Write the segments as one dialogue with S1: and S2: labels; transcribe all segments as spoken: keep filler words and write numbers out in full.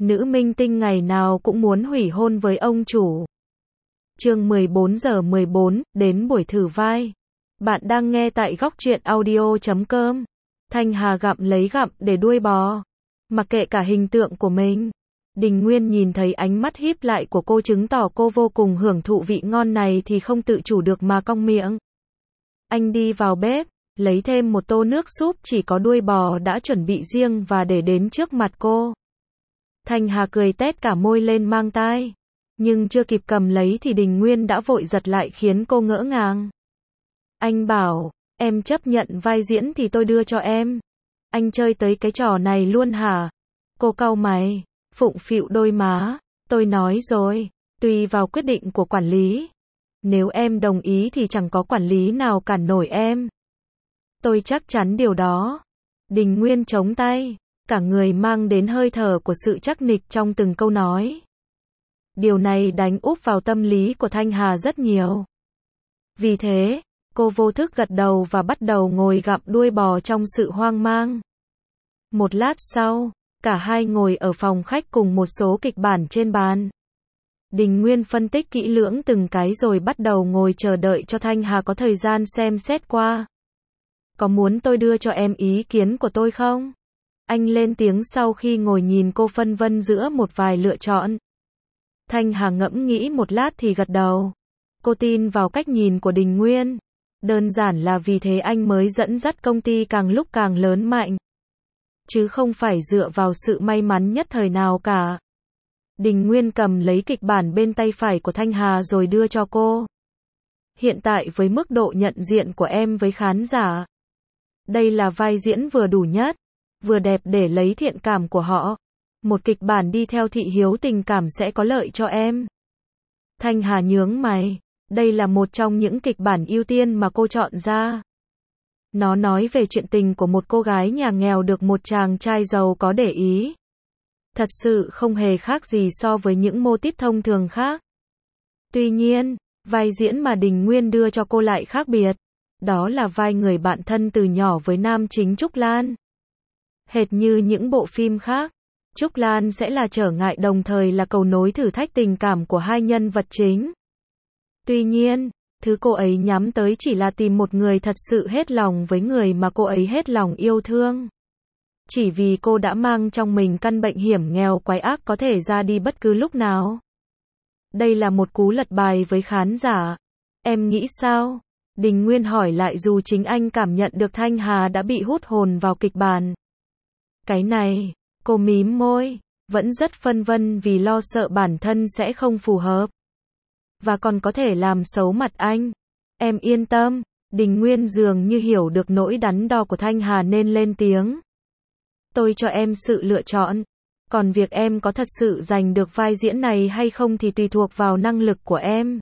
S1: Nữ minh tinh ngày nào cũng muốn hủy hôn với ông chủ. Chương mười bốn giờ mười bốn, đến buổi thử vai. Bạn đang nghe tại góc truyện audio chấm com. Thanh Hà gặm lấy gặm để đuôi bò. Mặc kệ cả hình tượng của mình. Đình Nguyên nhìn thấy ánh mắt híp lại của cô chứng tỏ cô vô cùng hưởng thụ vị ngon này thì không tự chủ được mà cong miệng. Anh đi vào bếp, lấy thêm một tô nước súp chỉ có đuôi bò đã chuẩn bị riêng và để đến trước mặt cô. Thanh Hà cười tét cả môi lên mang tai. Nhưng chưa kịp cầm lấy thì Đình Nguyên đã vội giật lại khiến cô ngỡ ngàng. Anh bảo, em chấp nhận vai diễn thì tôi đưa cho em. Anh chơi tới cái trò này luôn hả? Cô cau mày, phụng phịu đôi má. Tôi nói rồi, tùy vào quyết định của quản lý. Nếu em đồng ý thì chẳng có quản lý nào cản nổi em. Tôi chắc chắn điều đó. Đình Nguyên chống tay, cả người mang đến hơi thở của sự chắc nịch trong từng câu nói. Điều này đánh úp vào tâm lý của Thanh Hà rất nhiều. Vì thế, cô vô thức gật đầu và bắt đầu ngồi gặm đuôi bò trong sự hoang mang. Một lát sau, cả hai ngồi ở phòng khách cùng một số kịch bản trên bàn. Đình Nguyên phân tích kỹ lưỡng từng cái rồi bắt đầu ngồi chờ đợi cho Thanh Hà có thời gian xem xét qua. Có muốn tôi đưa cho em ý kiến của tôi không? Anh lên tiếng sau khi ngồi nhìn cô phân vân giữa một vài lựa chọn. Thanh Hà ngẫm nghĩ một lát thì gật đầu. Cô tin vào cách nhìn của Đình Nguyên. Đơn giản là vì thế anh mới dẫn dắt công ty càng lúc càng lớn mạnh. Chứ không phải dựa vào sự may mắn nhất thời nào cả. Đình Nguyên cầm lấy kịch bản bên tay phải của Thanh Hà rồi đưa cho cô. Hiện tại với mức độ nhận diện của em với khán giả, đây là vai diễn vừa đủ nhất, vừa đẹp để lấy thiện cảm của họ. Một kịch bản đi theo thị hiếu tình cảm sẽ có lợi cho em. Thanh Hà nhướng mày, đây là một trong những kịch bản ưu tiên mà cô chọn ra. Nó nói về chuyện tình của một cô gái nhà nghèo được một chàng trai giàu có để ý. Thật sự không hề khác gì so với những mô típ thông thường khác. Tuy nhiên, vai diễn mà Đình Nguyên đưa cho cô lại khác biệt. Đó là vai người bạn thân từ nhỏ với nam chính Trúc Lan. Hệt như những bộ phim khác, Trúc Lan sẽ là trở ngại đồng thời là cầu nối thử thách tình cảm của hai nhân vật chính. Tuy nhiên, thứ cô ấy nhắm tới chỉ là tìm một người thật sự hết lòng với người mà cô ấy hết lòng yêu thương. Chỉ vì cô đã mang trong mình căn bệnh hiểm nghèo quái ác có thể ra đi bất cứ lúc nào. Đây là một cú lật bài với khán giả. Em nghĩ sao? Đình Nguyên hỏi lại dù chính anh cảm nhận được Thanh Hà đã bị hút hồn vào kịch bản. Cái này, cô mím môi, vẫn rất phân vân vì lo sợ bản thân sẽ không phù hợp. Và còn có thể làm xấu mặt anh. Em yên tâm, Đình Nguyên dường như hiểu được nỗi đắn đo của Thanh Hà nên lên tiếng. Tôi cho em sự lựa chọn. Còn việc em có thật sự giành được vai diễn này hay không thì tùy thuộc vào năng lực của em.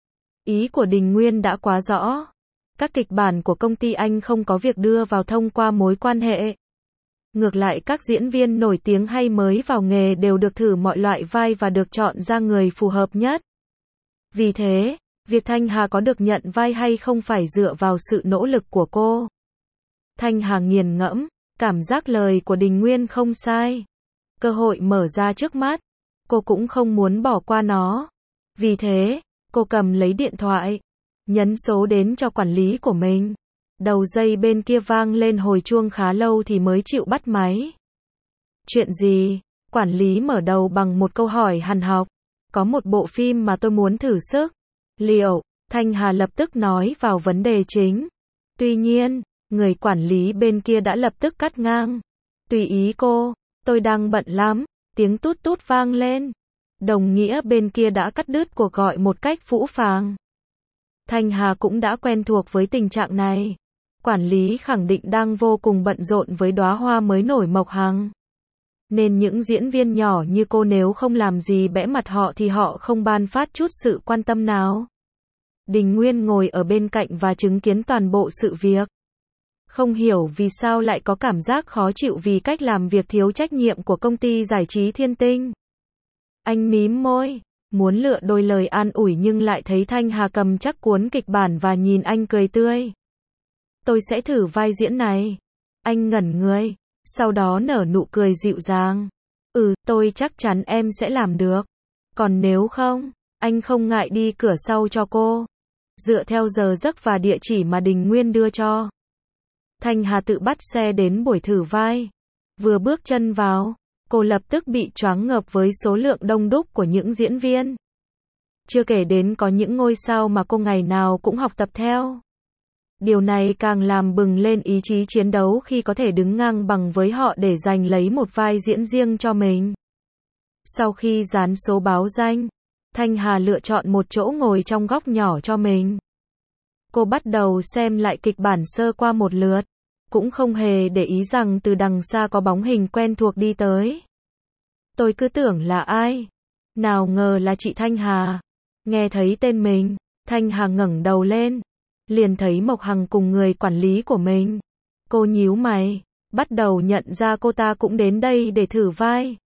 S1: Ý của Đình Nguyên đã quá rõ. Các kịch bản của công ty anh không có việc đưa vào thông qua mối quan hệ. Ngược lại các diễn viên nổi tiếng hay mới vào nghề đều được thử mọi loại vai và được chọn ra người phù hợp nhất. Vì thế, việc Thanh Hà có được nhận vai hay không phải dựa vào sự nỗ lực của cô. Thanh Hà nghiền ngẫm, cảm giác lời của Đình Nguyên không sai. Cơ hội mở ra trước mắt, cô cũng không muốn bỏ qua nó. Vì thế, cô cầm lấy điện thoại, nhấn số đến cho quản lý của mình. Đầu dây bên kia vang lên hồi chuông khá lâu thì mới chịu bắt máy. Chuyện gì? Quản lý mở đầu bằng một câu hỏi hằn học. Có một bộ phim mà tôi muốn thử sức. Liệu? Thanh Hà lập tức nói vào vấn đề chính. Tuy nhiên, người quản lý bên kia đã lập tức cắt ngang. Tùy ý cô, tôi đang bận lắm. Tiếng tút tút vang lên. Đồng nghĩa bên kia đã cắt đứt cuộc gọi một cách phũ phàng. Thanh Hà cũng đã quen thuộc với tình trạng này. Quản lý khẳng định đang vô cùng bận rộn với đóa hoa mới nổi mộc hằng. Nên những diễn viên nhỏ như cô nếu không làm gì bẽ mặt họ thì họ không ban phát chút sự quan tâm nào. Đình Nguyên ngồi ở bên cạnh và chứng kiến toàn bộ sự việc. Không hiểu vì sao lại có cảm giác khó chịu vì cách làm việc thiếu trách nhiệm của công ty giải trí Thiên Tinh. Anh mím môi, muốn lựa đôi lời an ủi nhưng lại thấy Thanh Hà cầm chắc cuốn kịch bản và nhìn anh cười tươi. Tôi sẽ thử vai diễn này. Anh ngẩn người, sau đó nở nụ cười dịu dàng. Ừ, tôi chắc chắn em sẽ làm được. Còn nếu không, anh không ngại đi cửa sau cho cô. Dựa theo giờ giấc và địa chỉ mà Đình Nguyên đưa cho. Thanh Hà tự bắt xe đến buổi thử vai. Vừa bước chân vào, cô lập tức bị choáng ngợp với số lượng đông đúc của những diễn viên. Chưa kể đến có những ngôi sao mà cô ngày nào cũng học tập theo. Điều này càng làm bừng lên ý chí chiến đấu khi có thể đứng ngang bằng với họ để giành lấy một vai diễn riêng cho mình. Sau khi dán số báo danh, Thanh Hà lựa chọn một chỗ ngồi trong góc nhỏ cho mình. Cô bắt đầu xem lại kịch bản sơ qua một lượt, cũng không hề để ý rằng từ đằng xa có bóng hình quen thuộc đi tới. Tôi cứ tưởng là ai, nào ngờ là chị Thanh Hà. Nghe thấy tên mình, Thanh Hà ngẩng đầu lên, liền thấy Mộc Hằng cùng người quản lý của mình. Cô nhíu mày, bắt đầu nhận ra cô ta cũng đến đây để thử vai.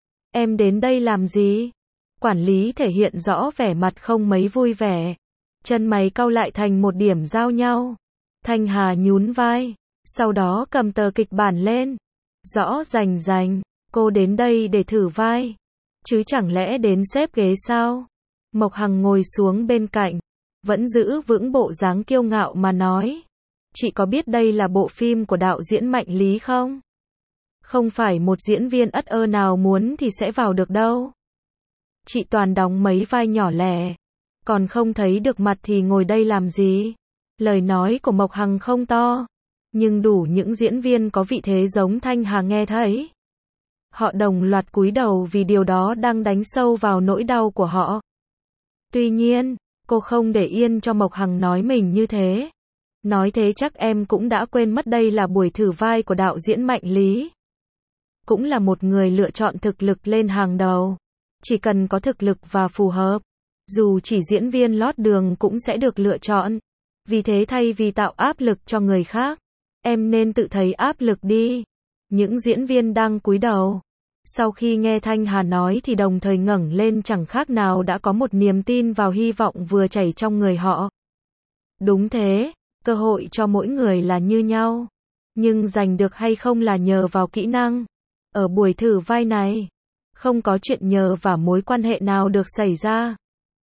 S1: Em đến đây làm gì? Quản lý thể hiện rõ vẻ mặt không mấy vui vẻ. Chân mày cau lại thành một điểm giao nhau. Thanh Hà nhún vai, sau đó cầm tờ kịch bản lên. Rõ rành rành, cô đến đây để thử vai. Chứ chẳng lẽ đến xếp ghế sao? Mộc Hằng ngồi xuống bên cạnh, vẫn giữ vững bộ dáng kiêu ngạo mà nói. Chị có biết đây là bộ phim của đạo diễn Mạnh Lý không? Không phải một diễn viên ất ơ nào muốn thì sẽ vào được đâu. Chị toàn đóng mấy vai nhỏ lẻ, còn không thấy được mặt thì ngồi đây làm gì? Lời nói của Mộc Hằng không to, nhưng đủ những diễn viên có vị thế giống Thanh Hà nghe thấy. Họ đồng loạt cúi đầu vì điều đó đang đánh sâu vào nỗi đau của họ. Tuy nhiên, cô không để yên cho Mộc Hằng nói mình như thế. Nói thế chắc em cũng đã quên mất đây là buổi thử vai của đạo diễn Mạnh Lý. Cũng là một người lựa chọn thực lực lên hàng đầu. Chỉ cần có thực lực và phù hợp, dù chỉ diễn viên lót đường cũng sẽ được lựa chọn. Vì thế thay vì tạo áp lực cho người khác, em nên tự thấy áp lực đi. Những diễn viên đang cúi đầu, sau khi nghe Thanh Hà nói thì đồng thời ngẩng lên, chẳng khác nào đã có một niềm tin vào hy vọng vừa chảy trong người họ. Đúng thế, cơ hội cho mỗi người là như nhau, nhưng giành được hay không là nhờ vào kỹ năng. Ở buổi thử vai này, không có chuyện nhờ và mối quan hệ nào được xảy ra.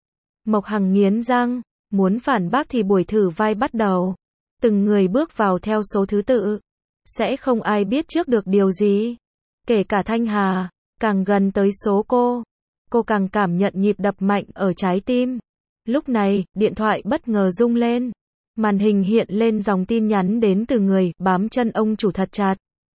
S1: Mộc Hằng nghiến răng, muốn phản bác thì buổi thử vai bắt đầu. Từng người bước vào theo số thứ tự. Sẽ không ai biết trước được điều gì. Kể cả Thanh Hà, càng gần tới số cô, cô càng cảm nhận nhịp đập mạnh ở trái tim. Lúc này, điện thoại bất ngờ rung lên. Màn hình hiện lên dòng tin nhắn đến từ người bám chân ông chủ thật chặt.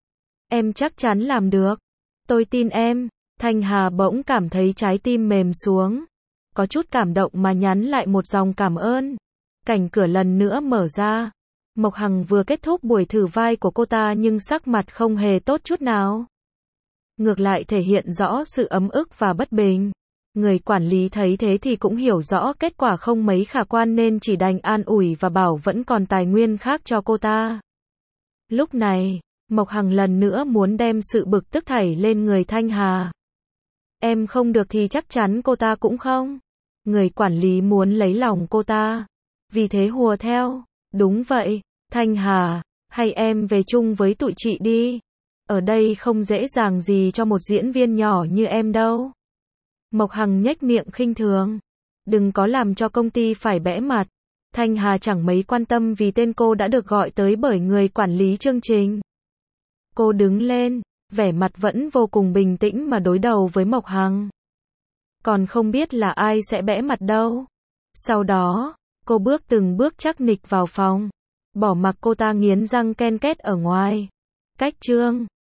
S1: Em chắc chắn làm được. Tôi tin em. Thanh Hà bỗng cảm thấy trái tim mềm xuống. Có chút cảm động mà nhắn lại một dòng cảm ơn. Cảnh cửa lần nữa mở ra. Mộc Hằng vừa kết thúc buổi thử vai của cô ta nhưng sắc mặt không hề tốt chút nào. Ngược lại thể hiện rõ sự ấm ức và bất bình. Người quản lý thấy thế thì cũng hiểu rõ kết quả không mấy khả quan nên chỉ đành an ủi và bảo vẫn còn tài nguyên khác cho cô ta. Lúc này, Mộc Hằng lần nữa muốn đem sự bực tức thảy lên người Thanh Hà. Em không được thì chắc chắn cô ta cũng không. Người quản lý muốn lấy lòng cô ta. Vì thế hùa theo. Đúng vậy, Thanh Hà, hay em về chung với tụi chị đi. Ở đây không dễ dàng gì cho một diễn viên nhỏ như em đâu. Mộc Hằng nhếch miệng khinh thường. Đừng có làm cho công ty phải bẽ mặt. Thanh Hà chẳng mấy quan tâm vì tên cô đã được gọi tới bởi người quản lý chương trình. Cô đứng lên, vẻ mặt vẫn vô cùng bình tĩnh mà đối đầu với Mộc Hằng. Còn không biết là ai sẽ bẽ mặt đâu. Sau đó, cô bước từng bước chắc nịch vào phòng. Bỏ mặc cô ta nghiến răng ken két ở ngoài. Cách chương